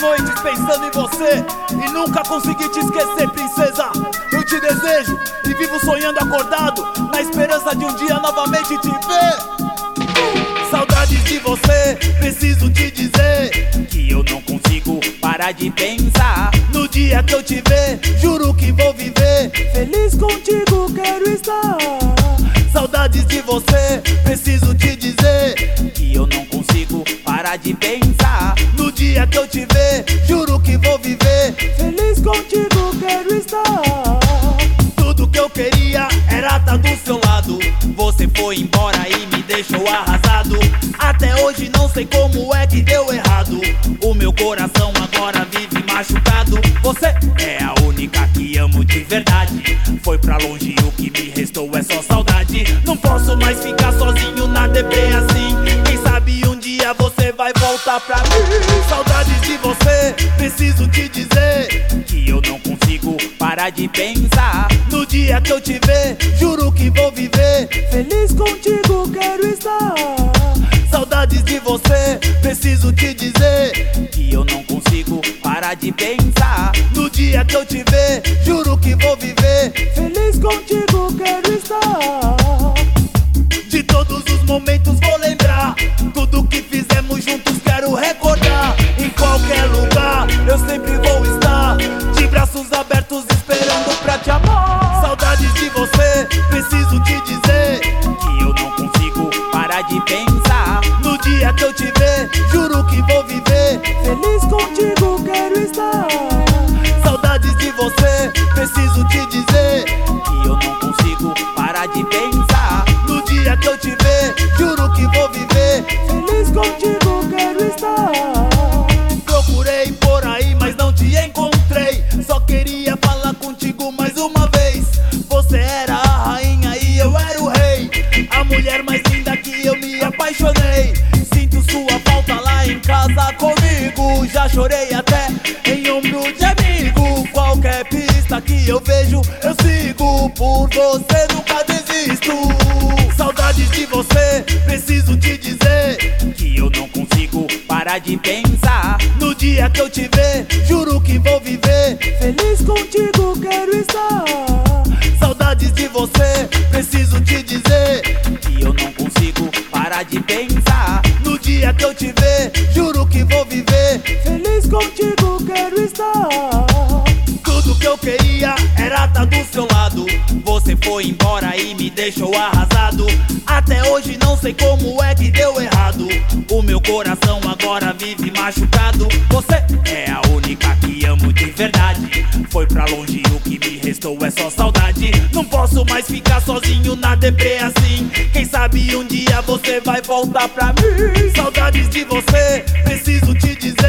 noites pensando em você e nunca consegui te esquecer, princesa. Eu te desejo e vivo sonhando acordado, na esperança de um dia novamente te ver. Saudades de você, preciso te dizer que eu não consigo parar de pensar. No dia que eu te ver, juro que vou viver feliz contigo, quero estar. Saudades de você, preciso te dizer que eu não consigo parar de pensar. No dia que eu te ver, juro que vou viver feliz contigo, quero estar. Tudo que eu queria era estar do seu lado. Você foi embora e me deixou arrasado. Até hoje não sei como é que deu errado. O meu coração agora vive machucado. Você é a única que amo de verdade. Foi pra longe, o que me restou é só saudade. Não posso mais ficar sozinho na deprê assim. Quem sabe um dia você vai voltar pra mim. Saudades de você, preciso te dizer que eu não consigo parar de pensar. No dia que eu te ver, juro que vou viver feliz contigo, quero estar. Saudades de você, preciso te dizer que eu não consigo parar de pensar. No dia que eu te ver, juro que vou viver feliz contigo, quero estar. De todos os momentos vou lembrar, tudo que fizemos juntos quero recordar. Em qualquer lugar eu sempre vou estar, de braços abertos esperando pra te amar. Saudades de você, preciso te dizer que eu não consigo parar de pensar. No dia que eu te ver, juro que vou viver feliz contigo, quero estar. Saudades de você, preciso te dizer que eu não consigo parar de pensar. No dia que eu te ver, juro que vou viver feliz contigo, quero estar. Procurei por aí, mas não te encontrei. Só queria falar contigo mais uma vez. Você era a rainha e eu era o rei, a mulher mais linda que eu me apaixonei. Sinto sua falta lá em casa comigo. Já chorei até em ombro de amigo. Qualquer pista que eu vejo eu sigo. Por você nunca desisto. Saudades de você, preciso te dizer que eu não consigo parar de pensar. No dia que eu te ver, juro que vou viver feliz contigo, quero estar. Saudades de você, preciso te dizer que eu não consigo parar de pensar. No dia que eu te ver, juro que vou viver feliz contigo, quero estar. Tudo que eu queria era estar do seu lado. Você foi embora e me deixou arrasado. Até hoje não sei como é que deu errado. O meu coração agora vive machucado. Você é a única que amo de verdade. Foi pra longe, o que me restou é só saudade. Não posso mais ficar sozinho na deprê assim. Quem sabe um dia você vai voltar pra mim. Saudades de você, preciso te dizer